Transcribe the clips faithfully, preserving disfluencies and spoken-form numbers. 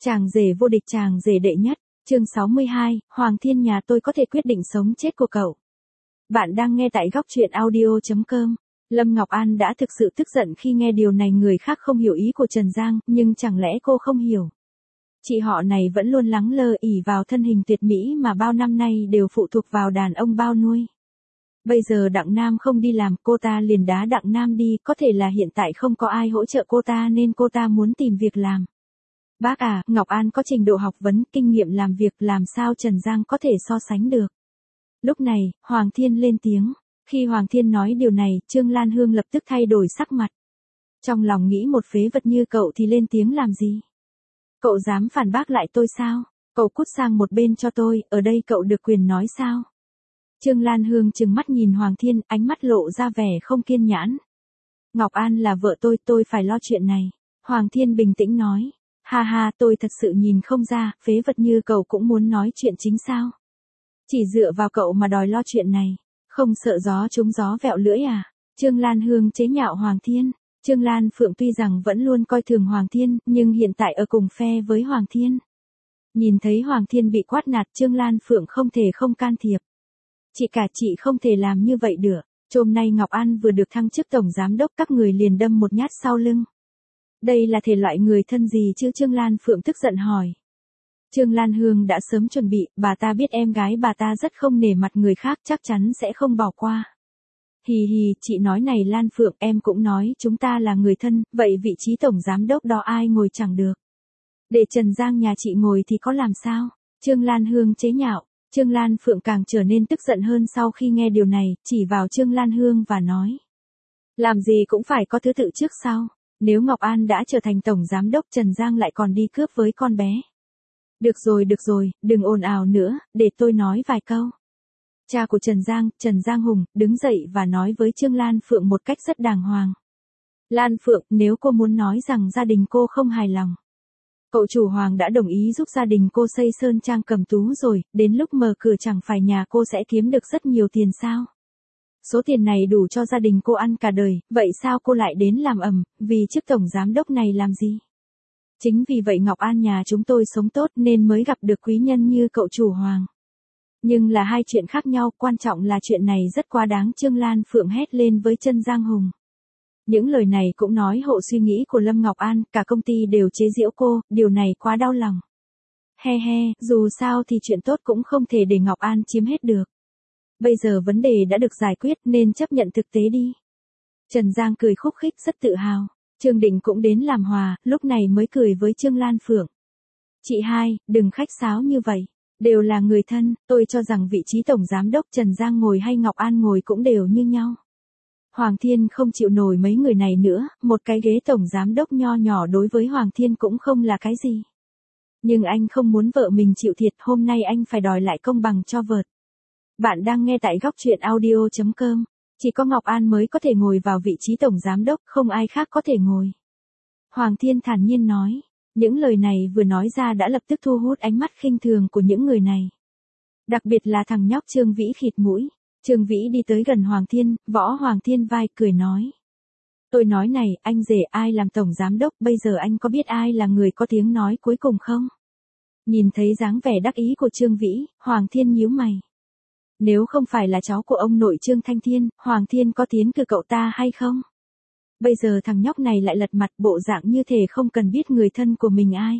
Chàng rể vô địch, chàng rể đệ nhất, chương sáu mươi hai, Hoàng Thiên nhà tôi có thể quyết định sống chết của cậu. Bạn đang nghe tại góc truyện audio chấm com. Lâm Ngọc An đã thực sự tức giận khi nghe điều này, người khác không hiểu ý của Trần Giang, nhưng chẳng lẽ cô không hiểu. Chị họ này vẫn luôn lắng lơ ỷ vào thân hình tuyệt mỹ mà bao năm nay đều phụ thuộc vào đàn ông bao nuôi. Bây giờ Đặng Nam không đi làm, cô ta liền đá Đặng Nam đi, có thể là hiện tại không có ai hỗ trợ cô ta nên cô ta muốn tìm việc làm. Bác à, Ngọc An có trình độ học vấn, kinh nghiệm làm việc, làm sao Trần Giang có thể so sánh được. Lúc này, Hoàng Thiên lên tiếng. Khi Hoàng Thiên nói điều này, Trương Lan Hương lập tức thay đổi sắc mặt. Trong lòng nghĩ một phế vật như cậu thì lên tiếng làm gì? Cậu dám phản bác lại tôi sao? Cậu cút sang một bên cho tôi, ở đây cậu được quyền nói sao? Trương Lan Hương trừng mắt nhìn Hoàng Thiên, ánh mắt lộ ra vẻ không kiên nhẫn. Ngọc An là vợ tôi, tôi phải lo chuyện này. Hoàng Thiên bình tĩnh nói. Ha ha, tôi thật sự nhìn không ra, phế vật như cậu cũng muốn nói chuyện chính sao? Chỉ dựa vào cậu mà đòi lo chuyện này, không sợ gió trúng gió vẹo lưỡi à? Trương Lan Hương chế nhạo Hoàng Thiên. Trương Lan Phượng tuy rằng vẫn luôn coi thường Hoàng Thiên, nhưng hiện tại ở cùng phe với Hoàng Thiên. Nhìn thấy Hoàng Thiên bị quát nạt, Trương Lan Phượng không thể không can thiệp. Chị cả, chị không thể làm như vậy được. Hôm nay Ngọc An vừa được thăng chức tổng giám đốc, các người liền đâm một nhát sau lưng. Đây là thể loại người thân gì chứ? Trương Lan Phượng tức giận hỏi. Trương Lan Hương đã sớm chuẩn bị, bà ta biết em gái bà ta rất không nể mặt người khác, chắc chắn sẽ không bỏ qua. Hì hì, chị nói này Lan Phượng, em cũng nói chúng ta là người thân, vậy vị trí tổng giám đốc đó ai ngồi chẳng được. Để Trần Giang nhà chị ngồi thì có làm sao? Trương Lan Hương chế nhạo. Trương Lan Phượng càng trở nên tức giận hơn sau khi nghe điều này, chỉ vào Trương Lan Hương và nói. Làm gì cũng phải có thứ tự trước sau. Nếu Ngọc An đã trở thành tổng giám đốc, Trần Giang lại còn đi cướp với con bé. Được rồi, được rồi, đừng ồn ào nữa, để tôi nói vài câu. Cha của Trần Giang, Trần Giang Hùng, đứng dậy và nói với Trương Lan Phượng một cách rất đàng hoàng. Lan Phượng, nếu cô muốn nói rằng gia đình cô không hài lòng. Cậu chủ Hoàng đã đồng ý giúp gia đình cô xây sơn trang cầm tú rồi, đến lúc mở cửa chẳng phải nhà cô sẽ kiếm được rất nhiều tiền sao? Số tiền này đủ cho gia đình cô ăn cả đời, vậy sao cô lại đến làm ầm, vì chức tổng giám đốc này làm gì? Chính vì vậy Ngọc An nhà chúng tôi sống tốt nên mới gặp được quý nhân như cậu chủ Hoàng. Nhưng là hai chuyện khác nhau, quan trọng là chuyện này rất quá đáng. Trương Lan Phượng hét lên với Trần Giang Hùng. Những lời này cũng nói hộ suy nghĩ của Lâm Ngọc An, cả công ty đều chế giễu cô, điều này quá đau lòng. He he, dù sao thì chuyện tốt cũng không thể để Ngọc An chiếm hết được. Bây giờ vấn đề đã được giải quyết nên chấp nhận thực tế đi. Trần Giang cười khúc khích rất tự hào. Trương Định cũng đến làm hòa, lúc này mới cười với Trương Lan Phượng. Chị hai, đừng khách sáo như vậy. Đều là người thân, tôi cho rằng vị trí tổng giám đốc Trần Giang ngồi hay Ngọc An ngồi cũng đều như nhau. Hoàng Thiên không chịu nổi mấy người này nữa, một cái ghế tổng giám đốc nho nhỏ đối với Hoàng Thiên cũng không là cái gì. Nhưng anh không muốn vợ mình chịu thiệt, hôm nay anh phải đòi lại công bằng cho vợ. Bạn đang nghe tại góc truyện audio chấm com. Chỉ có Ngọc An mới có thể ngồi vào vị trí tổng giám đốc, không ai khác có thể ngồi. Hoàng Thiên thản nhiên nói. Những lời này vừa nói ra đã lập tức thu hút ánh mắt khinh thường của những người này. Đặc biệt là thằng nhóc Trương Vĩ khịt mũi. Trương Vĩ đi tới gần Hoàng Thiên, võ Hoàng Thiên vai cười nói. Tôi nói này, anh rể ai làm tổng giám đốc, bây giờ anh có biết ai là người có tiếng nói cuối cùng không? Nhìn thấy dáng vẻ đắc ý của Trương Vĩ, Hoàng Thiên nhíu mày. Nếu không phải là cháu của ông nội Trương Thanh Thiên, Hoàng Thiên có tiến cử cậu ta hay không? Bây giờ thằng nhóc này lại lật mặt bộ dạng như thể không cần biết người thân của mình ai.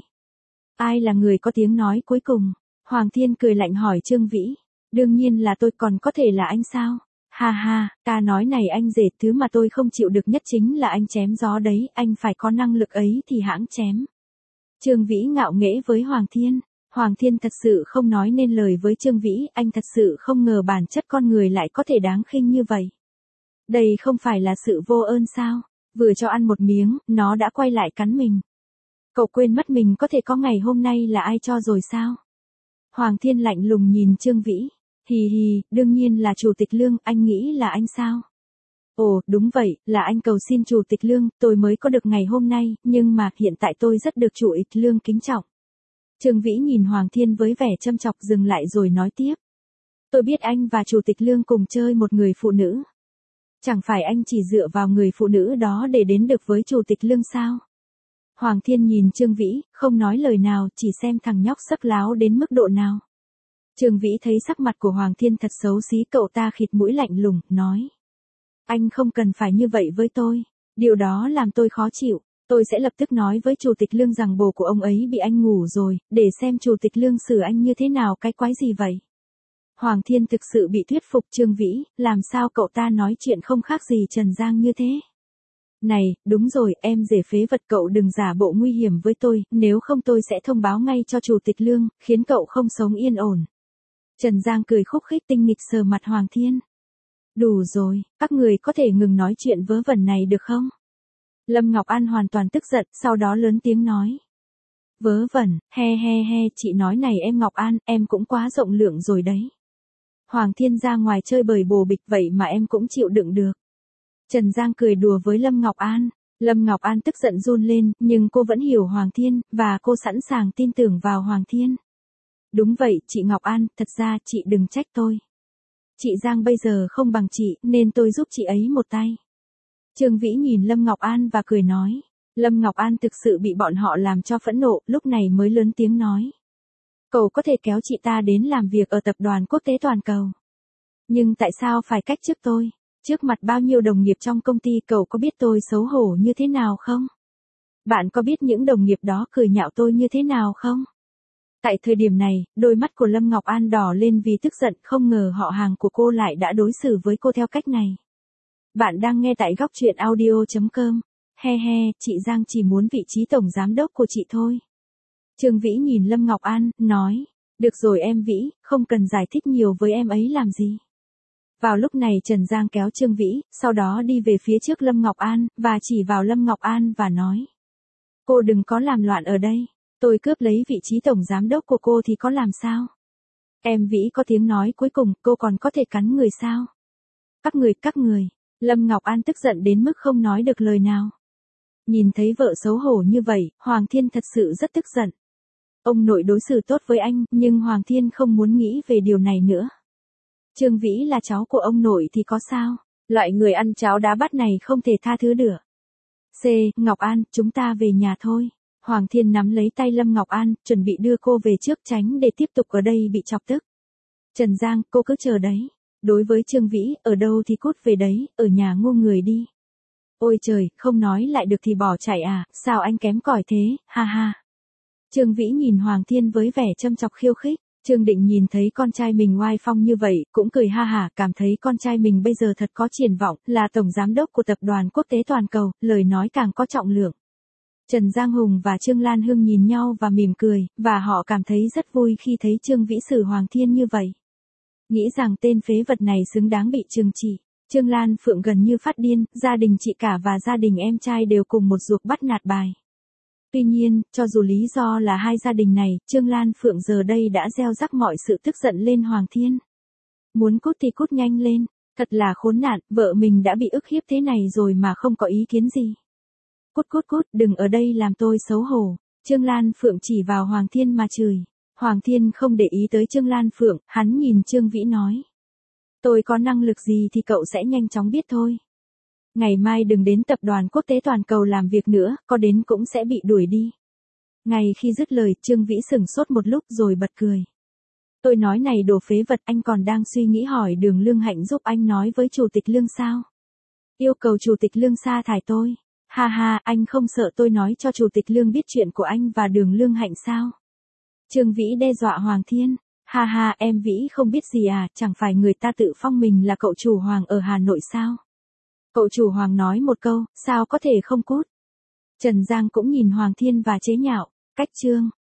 Ai là người có tiếng nói cuối cùng? Hoàng Thiên cười lạnh hỏi Trương Vĩ. Đương nhiên là tôi, còn có thể là anh sao? Ha ha, ta nói này anh rể, thứ mà tôi không chịu được nhất chính là anh chém gió đấy, anh phải có năng lực ấy thì hãng chém. Trương Vĩ ngạo nghễ với Hoàng Thiên. Hoàng Thiên thật sự không nói nên lời với Trương Vĩ, anh thật sự không ngờ bản chất con người lại có thể đáng khinh như vậy. Đây không phải là sự vô ơn sao? Vừa cho ăn một miếng, nó đã quay lại cắn mình. Cậu quên mất mình có thể có ngày hôm nay là ai cho rồi sao? Hoàng Thiên lạnh lùng nhìn Trương Vĩ. Hì hì, đương nhiên là Chủ tịch Lương, anh nghĩ là anh sao? Ồ, đúng vậy, là anh cầu xin Chủ tịch Lương, tôi mới có được ngày hôm nay, nhưng mà hiện tại tôi rất được Chủ tịch Lương kính trọng. Trương Vĩ nhìn Hoàng Thiên với vẻ châm chọc, dừng lại rồi nói tiếp. Tôi biết anh và Chủ tịch Lương cùng chơi một người phụ nữ. Chẳng phải anh chỉ dựa vào người phụ nữ đó để đến được với Chủ tịch Lương sao? Hoàng Thiên nhìn Trương Vĩ, không nói lời nào, chỉ xem thằng nhóc sắc láo đến mức độ nào. Trương Vĩ thấy sắc mặt của Hoàng Thiên thật xấu xí, cậu ta khịt mũi lạnh lùng, nói. Anh không cần phải như vậy với tôi. Điều đó làm tôi khó chịu. Tôi sẽ lập tức nói với Chủ tịch Lương rằng bồ của ông ấy bị anh ngủ rồi, để xem Chủ tịch Lương xử anh như thế nào. Cái quái gì vậy? Hoàng Thiên thực sự bị thuyết phục Trương Vĩ, làm sao cậu ta nói chuyện không khác gì Trần Giang như thế. Này, đúng rồi, em rể phế vật, cậu đừng giả bộ nguy hiểm với tôi, nếu không tôi sẽ thông báo ngay cho Chủ tịch Lương, khiến cậu không sống yên ổn. Trần Giang cười khúc khích tinh nghịch sờ mặt Hoàng Thiên. Đủ rồi, các người có thể ngừng nói chuyện vớ vẩn này được không? Lâm Ngọc An hoàn toàn tức giận, sau đó lớn tiếng nói. Vớ vẩn, he he he, chị nói này em Ngọc An, em cũng quá rộng lượng rồi đấy. Hoàng Thiên ra ngoài chơi bời bồ bịch vậy mà em cũng chịu đựng được. Trần Giang cười đùa với Lâm Ngọc An. Lâm Ngọc An tức giận run lên, nhưng cô vẫn hiểu Hoàng Thiên, và cô sẵn sàng tin tưởng vào Hoàng Thiên. Đúng vậy, chị Ngọc An, thật ra chị đừng trách tôi. Chị Giang bây giờ không bằng chị, nên tôi giúp chị ấy một tay. Trương Vĩ nhìn Lâm Ngọc An và cười nói. Lâm Ngọc An thực sự bị bọn họ làm cho phẫn nộ, lúc này mới lớn tiếng nói. Cậu có thể kéo chị ta đến làm việc ở tập đoàn quốc tế toàn cầu. Nhưng tại sao phải cách chức tôi? Trước mặt bao nhiêu đồng nghiệp trong công ty, cậu có biết tôi xấu hổ như thế nào không? Bạn có biết những đồng nghiệp đó cười nhạo tôi như thế nào không? Tại thời điểm này, đôi mắt của Lâm Ngọc An đỏ lên vì tức giận, không ngờ họ hàng của cô lại đã đối xử với cô theo cách này. Bạn đang nghe tại góc truyện audio chấm com. He he, chị Giang chỉ muốn vị trí tổng giám đốc của chị thôi. Trương Vĩ nhìn Lâm Ngọc An, nói. Được rồi em Vĩ, không cần giải thích nhiều với em ấy làm gì. Vào lúc này Trần Giang kéo Trương Vĩ, sau đó đi về phía trước Lâm Ngọc An, và chỉ vào Lâm Ngọc An và nói. Cô đừng có làm loạn ở đây. Tôi cướp lấy vị trí tổng giám đốc của cô thì có làm sao? Em Vĩ có tiếng nói cuối cùng, cô còn có thể cắn người sao? Các người, các người. Lâm Ngọc An tức giận đến mức không nói được lời nào. Nhìn thấy vợ xấu hổ như vậy, Hoàng Thiên thật sự rất tức giận. Ông nội đối xử tốt với anh, nhưng Hoàng Thiên không muốn nghĩ về điều này nữa. Trương Vĩ là cháu của ông nội thì có sao? Loại người ăn cháo đá bát này không thể tha thứ được. C. Ngọc An, chúng ta về nhà thôi. Hoàng Thiên nắm lấy tay Lâm Ngọc An, chuẩn bị đưa cô về trước tránh để tiếp tục ở đây bị chọc tức. Trần Giang, cô cứ chờ đấy. Đối với Trương Vĩ, ở đâu thì cút về đấy, ở nhà ngu người đi. Ôi trời, không nói lại được thì bỏ chạy à, sao anh kém cỏi thế, ha ha. Trương Vĩ nhìn Hoàng Thiên với vẻ châm chọc khiêu khích. Trương Định nhìn thấy con trai mình oai phong như vậy, cũng cười ha hả, cảm thấy con trai mình bây giờ thật có triển vọng, là tổng giám đốc của tập đoàn quốc tế toàn cầu, lời nói càng có trọng lượng. Trần Giang Hùng và Trương Lan Hương nhìn nhau và mỉm cười, và họ cảm thấy rất vui khi thấy Trương Vĩ xử Hoàng Thiên như vậy. Nghĩ rằng tên phế vật này xứng đáng bị trừng trị. Trương Lan Phượng gần như phát điên, gia đình chị cả và gia đình em trai đều cùng một ruột bắt nạt bài. Tuy nhiên, cho dù lý do là hai gia đình này, Trương Lan Phượng giờ đây đã gieo rắc mọi sự tức giận lên Hoàng Thiên. Muốn cút thì cút nhanh lên, thật là khốn nạn, vợ mình đã bị ức hiếp thế này rồi mà không có ý kiến gì. Cút cút cút, đừng ở đây làm tôi xấu hổ. Trương Lan Phượng chỉ vào Hoàng Thiên mà chửi. Hoàng Thiên không để ý tới Trương Lan Phượng, hắn nhìn Trương Vĩ nói. Tôi có năng lực gì thì cậu sẽ nhanh chóng biết thôi. Ngày mai đừng đến tập đoàn quốc tế toàn cầu làm việc nữa, có đến cũng sẽ bị đuổi đi. Ngay khi dứt lời, Trương Vĩ sửng sốt một lúc rồi bật cười. Tôi nói này đồ phế vật, anh còn đang suy nghĩ hỏi Đường Lương Hạnh giúp anh nói với Chủ tịch Lương sao? Yêu cầu Chủ tịch Lương sa thải tôi. Ha ha, anh không sợ tôi nói cho Chủ tịch Lương biết chuyện của anh và Đường Lương Hạnh sao? Trương Vĩ đe dọa Hoàng Thiên. Ha ha, em Vĩ không biết gì à, chẳng phải người ta tự phong mình là cậu chủ Hoàng ở Hà Nội sao? Cậu chủ Hoàng nói một câu, sao có thể không cút? Trần Giang cũng nhìn Hoàng Thiên và chế nhạo. Cách chương.